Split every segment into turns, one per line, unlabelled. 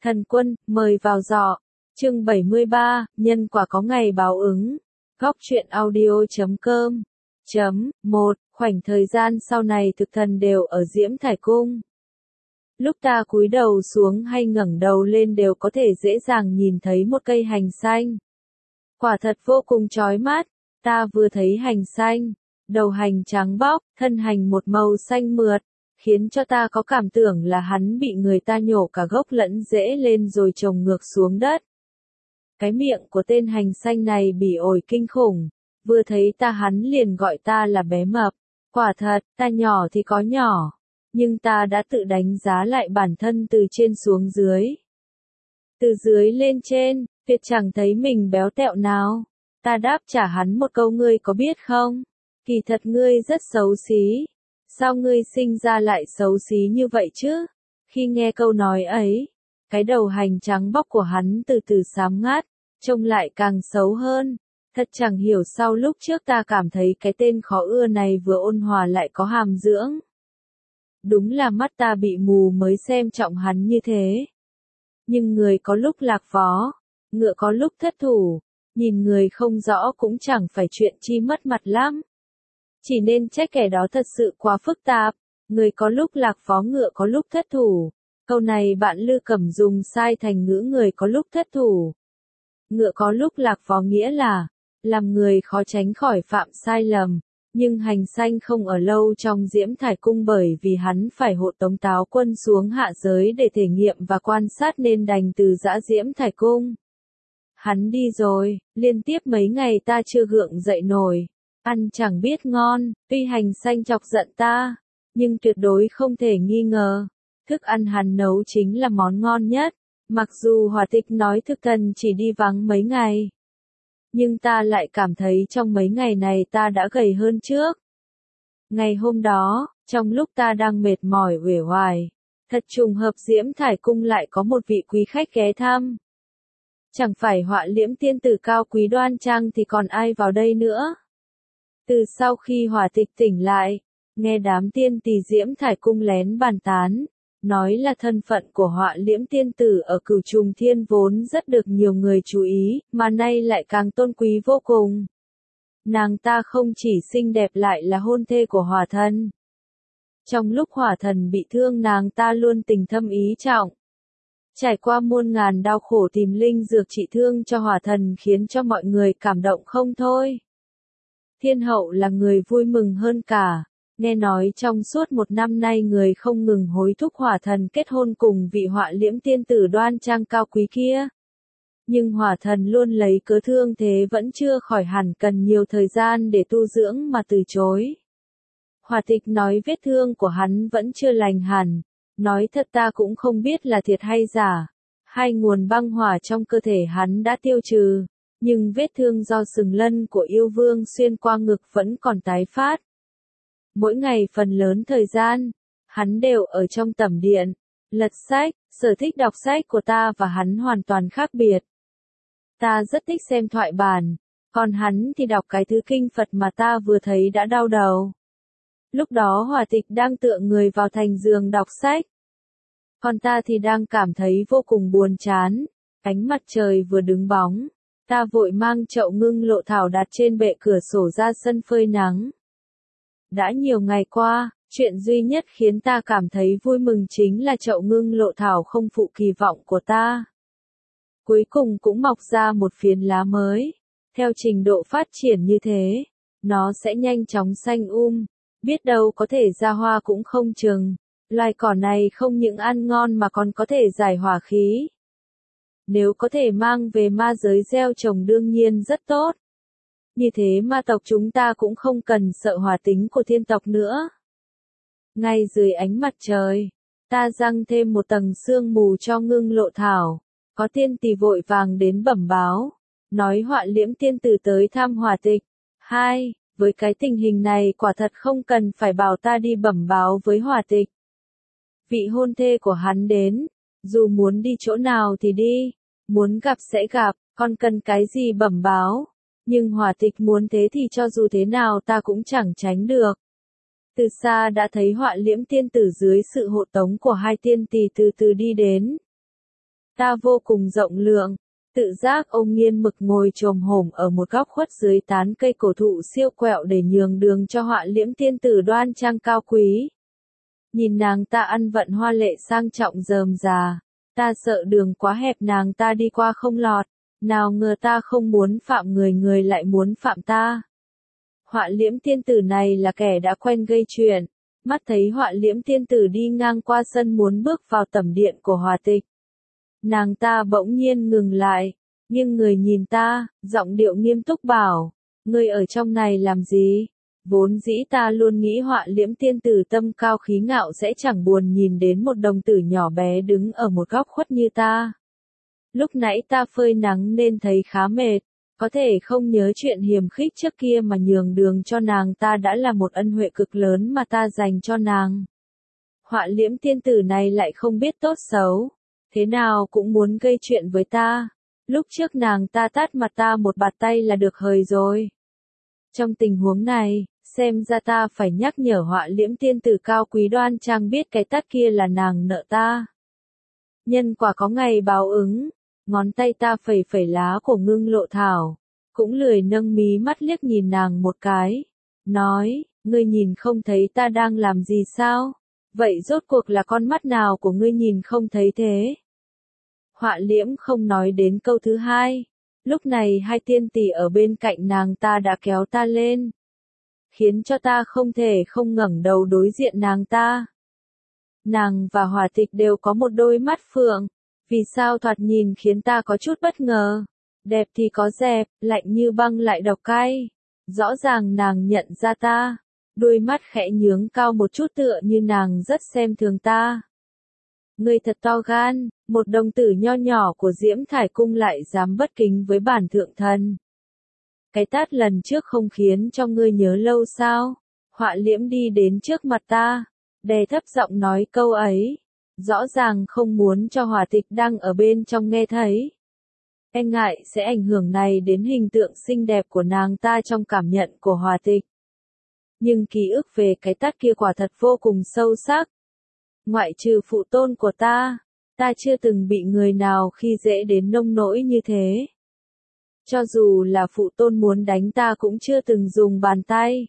Thần Quân, mời vào giỏ. Chương 73, nhân quả có ngày báo ứng. Góc truyện audio.com. 1. Khoảnh thời gian sau này thực thần đều ở Diễm Thải Cung. Lúc ta cúi đầu xuống hay ngẩng đầu lên đều có thể dễ dàng nhìn thấy một cây hành xanh. Quả thật vô cùng chói mắt, ta vừa thấy hành xanh, đầu hành trắng bóc, thân hành một màu xanh mượt, khiến cho ta có cảm tưởng là hắn bị người ta nhổ cả gốc lẫn rễ lên rồi trồng ngược xuống đất. Cái miệng của tên hành xanh này bỉ ổi kinh khủng, vừa thấy ta hắn liền gọi ta là bé mập. Quả thật, ta nhỏ thì có nhỏ, nhưng ta đã tự đánh giá lại bản thân từ trên xuống dưới. Từ dưới lên trên, tuyệt chẳng thấy mình béo tẹo nào. Ta đáp trả hắn một câu, ngươi có biết không? Kỳ thật ngươi rất xấu xí. Sao ngươi sinh ra lại xấu xí như vậy chứ? Khi nghe câu nói ấy, cái đầu hành trắng bóc của hắn từ từ xám ngắt, trông lại càng xấu hơn. Thật chẳng hiểu sao lúc trước ta cảm thấy cái tên khó ưa này vừa ôn hòa lại có hàm dưỡng. Đúng là mắt ta bị mù mới xem trọng hắn như thế. Nhưng người có lúc lạc phó, ngựa có lúc thất thủ, nhìn người không rõ cũng chẳng phải chuyện chi mất mặt lắm. Chỉ nên trách kẻ đó thật sự quá phức tạp, người có lúc lạc phó ngựa có lúc thất thủ. Câu này bạn Lư Cẩm dùng sai thành ngữ người có lúc thất thủ. Ngựa có lúc lạc phó nghĩa là, làm người khó tránh khỏi phạm sai lầm, nhưng hành xanh không ở lâu trong Diễm Thải Cung bởi vì hắn phải hộ tống Táo Quân xuống hạ giới để thể nghiệm và quan sát nên đành từ giã Diễm Thải Cung. Hắn đi rồi, liên tiếp mấy ngày ta chưa gượng dậy nổi, ăn chẳng biết ngon, tuy hành xanh chọc giận ta, nhưng tuyệt đối không thể nghi ngờ, thức ăn hắn nấu chính là món ngon nhất, mặc dù Hỏa Tịch nói thực thần chỉ đi vắng mấy ngày. Nhưng ta lại cảm thấy trong mấy ngày này ta đã gầy hơn trước. Ngày hôm đó, trong lúc ta đang mệt mỏi uể oải, thật trùng hợp Diễm Thải Cung lại có một vị quý khách ghé thăm. Chẳng phải Họa Liễm tiên tử cao quý đoan trang thì còn ai vào đây nữa. Từ sau khi Hỏa Tịch tỉnh lại, nghe đám tiên tỳ Diễm Thải Cung lén bàn tán, nói là thân phận của Họa Liễm tiên tử ở Cửu Trùng Thiên vốn rất được nhiều người chú ý, mà nay lại càng tôn quý vô cùng. Nàng ta không chỉ xinh đẹp lại là hôn thê của Hỏa Thần. Trong lúc Hỏa Thần bị thương nàng ta luôn tình thâm ý trọng. Trải qua muôn ngàn đau khổ tìm linh dược trị thương cho Hỏa Thần khiến cho mọi người cảm động không thôi. Thiên hậu là người vui mừng hơn cả. Nghe nói trong suốt một năm nay người không ngừng hối thúc Hỏa Thần kết hôn cùng vị Họa Liễm tiên tử đoan trang cao quý kia. Nhưng Hỏa Thần luôn lấy cớ thương thế vẫn chưa khỏi hẳn cần nhiều thời gian để tu dưỡng mà từ chối. Hỏa Tịch nói vết thương của hắn vẫn chưa lành hẳn, nói thật ta cũng không biết là thiệt hay giả. Hai nguồn băng hỏa trong cơ thể hắn đã tiêu trừ, nhưng vết thương do sừng lân của yêu vương xuyên qua ngực vẫn còn tái phát. Mỗi ngày phần lớn thời gian, hắn đều ở trong tẩm điện, lật sách, sở thích đọc sách của ta và hắn hoàn toàn khác biệt. Ta rất thích xem thoại bản, còn hắn thì đọc cái thứ kinh Phật mà ta vừa thấy đã đau đầu. Lúc đó Hỏa Tịch đang tựa người vào thành giường đọc sách. Còn ta thì đang cảm thấy vô cùng buồn chán, ánh mặt trời vừa đứng bóng, ta vội mang chậu ngưng lộ thảo đặt trên bệ cửa sổ ra sân phơi nắng. Đã nhiều ngày qua, chuyện duy nhất khiến ta cảm thấy vui mừng chính là chậu ngưng lộ thảo không phụ kỳ vọng của ta. Cuối cùng cũng mọc ra một phiến lá mới. Theo trình độ phát triển như thế, nó sẽ nhanh chóng xanh biết đâu có thể ra hoa cũng không chừng. Loài cỏ này không những ăn ngon mà còn có thể giải hỏa khí. Nếu có thể mang về ma giới gieo trồng đương nhiên rất tốt. Như thế ma tộc chúng ta cũng không cần sợ hỏa tính của thiên tộc nữa. Ngay dưới ánh mặt trời, ta răng thêm một tầng sương mù cho ngưng lộ thảo. Có tiên tỳ vội vàng đến bẩm báo, nói Họa Liễm tiên tử tới thăm Hỏa Tịch. Với cái tình hình này quả thật không cần phải bảo ta đi bẩm báo với Hỏa Tịch. Vị hôn thê của hắn đến, dù muốn đi chỗ nào thì đi, muốn gặp sẽ gặp, còn cần cái gì bẩm báo. Nhưng Hỏa Tịch muốn thế thì cho dù thế nào ta cũng chẳng tránh được. Từ xa đã thấy Họa Liễm tiên tử dưới sự hộ tống của hai tiên tỳ từ từ đi đến. Ta vô cùng rộng lượng, tự giác ôm Nghiên Mực ngồi chồm hổm ở một góc khuất dưới tán cây cổ thụ siêu quẹo để nhường đường cho Họa Liễm tiên tử đoan trang cao quý. Nhìn nàng ta ăn vận hoa lệ sang trọng rườm rà, ta sợ đường quá hẹp nàng ta đi qua không lọt, nào ngờ ta không muốn phạm người, người lại muốn phạm ta. Họa Liễm tiên tử này là kẻ đã quen gây chuyện, mắt thấy Họa Liễm tiên tử đi ngang qua sân muốn bước vào tẩm điện của Hòa Tịch. Nàng ta bỗng nhiên ngừng lại, nghiêng người nhìn ta, giọng điệu nghiêm túc bảo, ngươi ở trong này làm gì? Vốn dĩ ta luôn nghĩ Họa Liễm tiên tử tâm cao khí ngạo sẽ chẳng buồn nhìn đến một đồng tử nhỏ bé đứng ở một góc khuất như ta. Lúc nãy ta phơi nắng nên thấy khá mệt, có thể không nhớ chuyện hiềm khích trước kia mà nhường đường cho nàng ta đã là một ân huệ cực lớn mà ta dành cho nàng. Họa Liễm tiên tử này lại không biết tốt xấu, thế nào cũng muốn gây chuyện với ta. Lúc trước nàng ta tát mặt ta một bạt tay là được hời rồi. Trong tình huống này, xem ra ta phải nhắc nhở Họa Liễm tiên tử cao quý đoan trang biết cái tát kia là nàng nợ ta. Nhân quả có ngày báo ứng, ngón tay ta phẩy phẩy lá của Ngưng Lộ Thảo, cũng lười nâng mí mắt liếc nhìn nàng một cái, nói, ngươi nhìn không thấy ta đang làm gì sao? Vậy rốt cuộc là con mắt nào của ngươi nhìn không thấy thế? Họa Liễm không nói đến câu thứ hai. Lúc này hai tiên tỷ ở bên cạnh nàng ta đã kéo ta lên, khiến cho ta không thể không ngẩng đầu đối diện nàng ta. Nàng và Hòa Tịch đều có một đôi mắt phượng, vì sao thoạt nhìn khiến ta có chút bất ngờ. Đẹp thì có dẹp, lạnh như băng lại độc cay. Rõ ràng nàng nhận ra ta, đôi mắt khẽ nhướng cao một chút tựa như nàng rất xem thường ta. Ngươi thật to gan, một đồng tử nho nhỏ của Diễm Thải Cung lại dám bất kính với bản thượng thần. Cái tát lần trước không khiến cho ngươi nhớ lâu sao? Họa Liễm đi đến trước mặt ta, đè thấp giọng nói câu ấy, rõ ràng không muốn cho Hòa Tịch đang ở bên trong nghe thấy. E ngại sẽ ảnh hưởng này đến hình tượng xinh đẹp của nàng ta trong cảm nhận của Hòa Tịch. Nhưng ký ức về cái tát kia quả thật vô cùng sâu sắc. Ngoại trừ phụ tôn của ta chưa từng bị người nào khi dễ đến nông nỗi như thế. Cho dù là phụ tôn muốn đánh ta cũng chưa từng dùng bàn tay.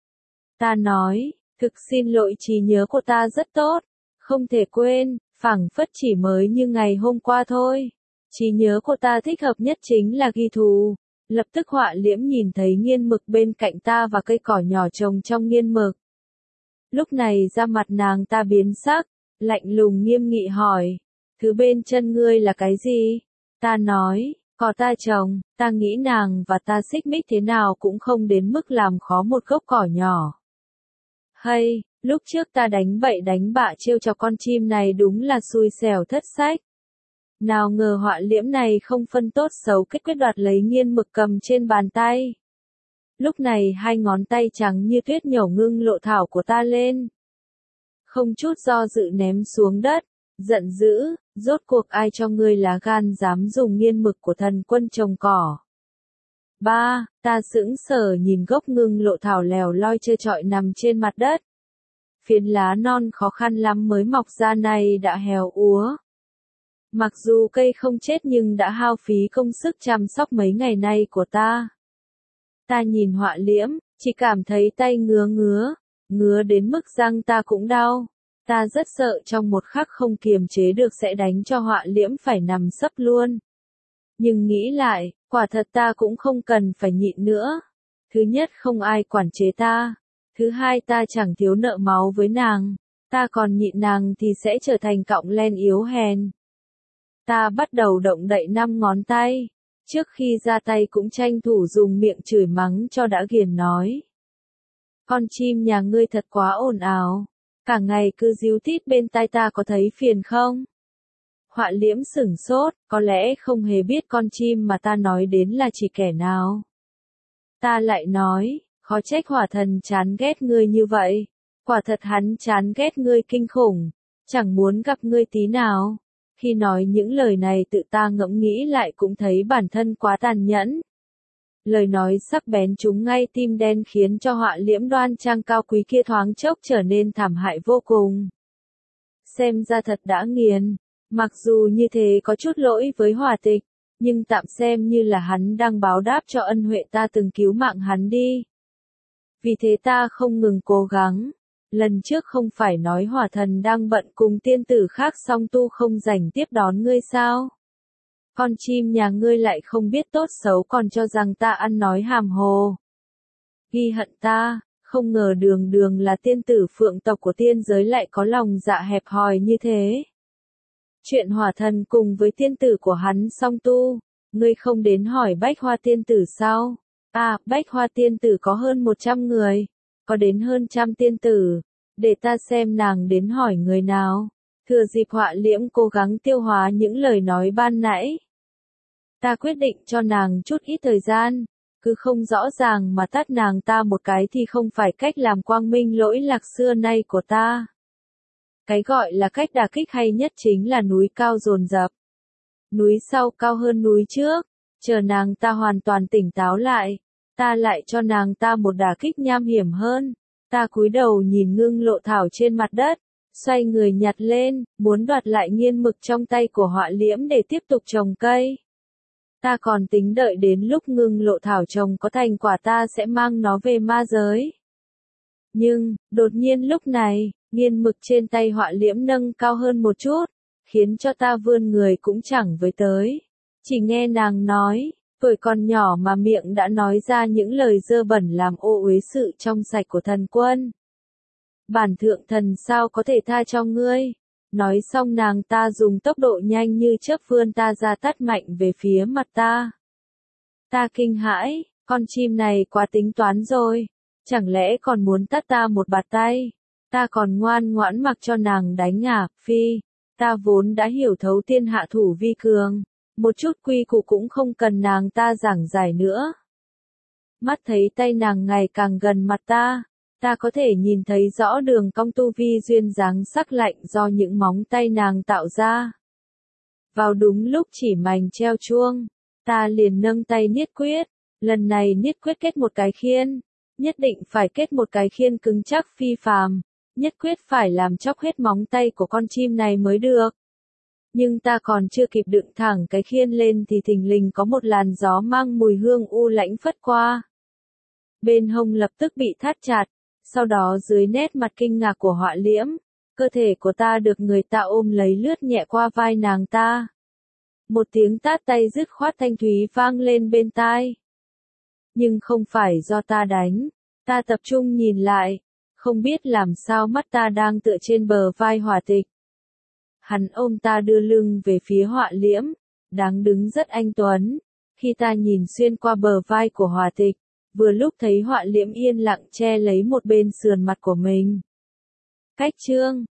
Ta nói, thực xin lỗi, trí nhớ của ta rất tốt, không thể quên, phảng phất chỉ mới như ngày hôm qua thôi. Trí nhớ của ta thích hợp nhất chính là ghi thù. Lập tức Họa Liễm nhìn thấy Nghiên Mực bên cạnh ta và cây cỏ nhỏ trồng trong nghiên mực. Lúc này da mặt nàng ta biến sắc, lạnh lùng nghiêm nghị hỏi, thứ bên chân ngươi là cái gì? Ta nói, cỏ ta trồng, ta nghĩ nàng và ta xích mích thế nào cũng không đến mức làm khó một gốc cỏ nhỏ. Hay, lúc trước ta đánh bậy đánh bạ trêu chọc con chim này đúng là xui xẻo thất sách. Nào ngờ Họa Liễm này không phân tốt xấu kết quyết đoạt lấy Nghiên Mực cầm trên bàn tay. Lúc này hai ngón tay trắng như tuyết nhổ Ngưng Lộ Thảo của ta lên. Không chút do dự ném xuống đất, giận dữ, rốt cuộc ai cho ngươi lá gan dám dùng Nghiên Mực của thần quân trồng cỏ. Ta sững sờ nhìn gốc Ngưng Lộ Thảo lèo loi trơ trọi nằm trên mặt đất. Phiến lá non khó khăn lắm mới mọc ra này đã héo úa. Mặc dù cây không chết nhưng đã hao phí công sức chăm sóc mấy ngày nay của ta. Ta nhìn Họa Liễm, chỉ cảm thấy tay ngứa đến mức răng ta cũng đau. Ta rất sợ trong một khắc không kiềm chế được sẽ đánh cho Họa Liễm phải nằm sấp luôn. Nhưng nghĩ lại, quả thật ta cũng không cần phải nhịn nữa. Thứ nhất không ai quản chế ta. Thứ hai ta chẳng thiếu nợ máu với nàng. Ta còn nhịn nàng thì sẽ trở thành cọng len yếu hèn. Ta bắt đầu động đậy 5 ngón tay. Trước khi ra tay cũng tranh thủ dùng miệng chửi mắng cho đã ghiền nói. Con chim nhà ngươi thật quá ồn ào. Cả ngày cứ ríu tít bên tai ta có thấy phiền không? Họa Liễm sửng sốt, có lẽ không hề biết con chim mà ta nói đến là chỉ kẻ nào. Ta lại nói, khó trách Hỏa Thần chán ghét ngươi như vậy. Quả thật hắn chán ghét ngươi kinh khủng, chẳng muốn gặp ngươi tí nào. Khi nói những lời này tự ta ngẫm nghĩ lại cũng thấy bản thân quá tàn nhẫn. Lời nói sắc bén trúng ngay tim đen khiến cho Họa Liễm đoan trang cao quý kia thoáng chốc trở nên thảm hại vô cùng. Xem ra thật đã nghiền, Mặc dù như thế có chút lỗi với Hòa Tịch, nhưng tạm xem như là hắn đang báo đáp cho ân huệ ta từng cứu mạng hắn đi. Vì thế ta không ngừng cố gắng. Lần trước không phải nói hỏa thần đang bận cùng tiên tử khác song tu không rảnh tiếp đón ngươi sao? Con chim nhà ngươi lại không biết tốt xấu còn cho rằng ta ăn nói hàm hồ. Ghi hận ta, không ngờ đường đường là tiên tử phượng tộc của tiên giới lại có lòng dạ hẹp hòi như thế. Chuyện hỏa thần cùng với tiên tử của hắn song tu, ngươi không đến hỏi Bách Hoa tiên tử sao? À, Bách Hoa tiên tử có hơn 100 người, có đến hơn 100 tiên tử, để ta xem nàng đến hỏi người nào. Thừa dịp Họa Liễm cố gắng tiêu hóa những lời nói ban nãy. Ta quyết định cho nàng chút ít thời gian, cứ không rõ ràng mà tát nàng ta một cái thì không phải cách làm quang minh lỗi lạc xưa nay của ta. Cái gọi là cách đả kích hay nhất chính là núi cao dồn dập. Núi sau cao hơn núi trước, chờ nàng ta hoàn toàn tỉnh táo lại, ta lại cho nàng ta một đả kích nham hiểm hơn. Ta cúi đầu nhìn Ngưng Lộ thảo trên mặt đất, xoay người nhặt lên, muốn đoạt lại nghiên mực trong tay của Họa Liễm để tiếp tục trồng cây. Ta còn tính đợi đến lúc Ngưng Lộ thảo trồng có thành quả ta sẽ mang nó về ma giới. Nhưng, đột nhiên lúc này, nghiên mực trên tay Họa Liễm nâng cao hơn một chút, khiến cho ta vươn người cũng chẳng với tới. Chỉ nghe nàng nói, tuổi còn nhỏ mà miệng đã nói ra những lời dơ bẩn làm ô uế sự trong sạch của thần quân. Bản thượng thần sao có thể tha cho ngươi? Nói xong nàng ta dùng tốc độ nhanh như chớp vươn ta ra tát mạnh về phía mặt ta. Ta kinh hãi, con chim này quá tính toán rồi, chẳng lẽ còn muốn tát ta một bạt tay? Ta còn ngoan ngoãn mặc cho nàng đánh à, phi, ta vốn đã hiểu thấu thiên hạ thủ vi cường, một chút quy củ cũng không cần nàng ta giảng giải nữa. Mắt thấy tay nàng ngày càng gần mặt ta có thể nhìn thấy rõ đường cong tu vi duyên dáng sắc lạnh do những móng tay nàng tạo ra. Vào đúng lúc chỉ mảnh treo chuông, ta liền nâng tay niết quyết, lần này niết quyết kết một cái khiên, nhất định phải kết một cái khiên cứng chắc phi phàm, nhất quyết phải làm chóc hết móng tay của con chim này mới được. Nhưng ta còn chưa kịp đựng thẳng cái khiên lên thì thình lình có một làn gió mang mùi hương u lãnh phất qua. Bên hông lập tức bị thắt chặt, sau đó dưới nét mặt kinh ngạc của Họa Liễm, cơ thể của ta được người ta ôm lấy lướt nhẹ qua vai nàng ta. Một tiếng tát tay dứt khoát thanh thúy vang lên bên tai. Nhưng không phải do ta đánh, ta tập trung nhìn lại, không biết làm sao mắt ta đang tựa trên bờ vai Hỏa Tịch. Hắn ôm ta đưa lưng về phía Họa Liễm, đang đứng rất anh tuấn. Khi ta nhìn xuyên qua bờ vai của Hỏa Tịch, vừa lúc thấy Họa Liễm yên lặng che lấy một bên sườn mặt của mình. Cách chương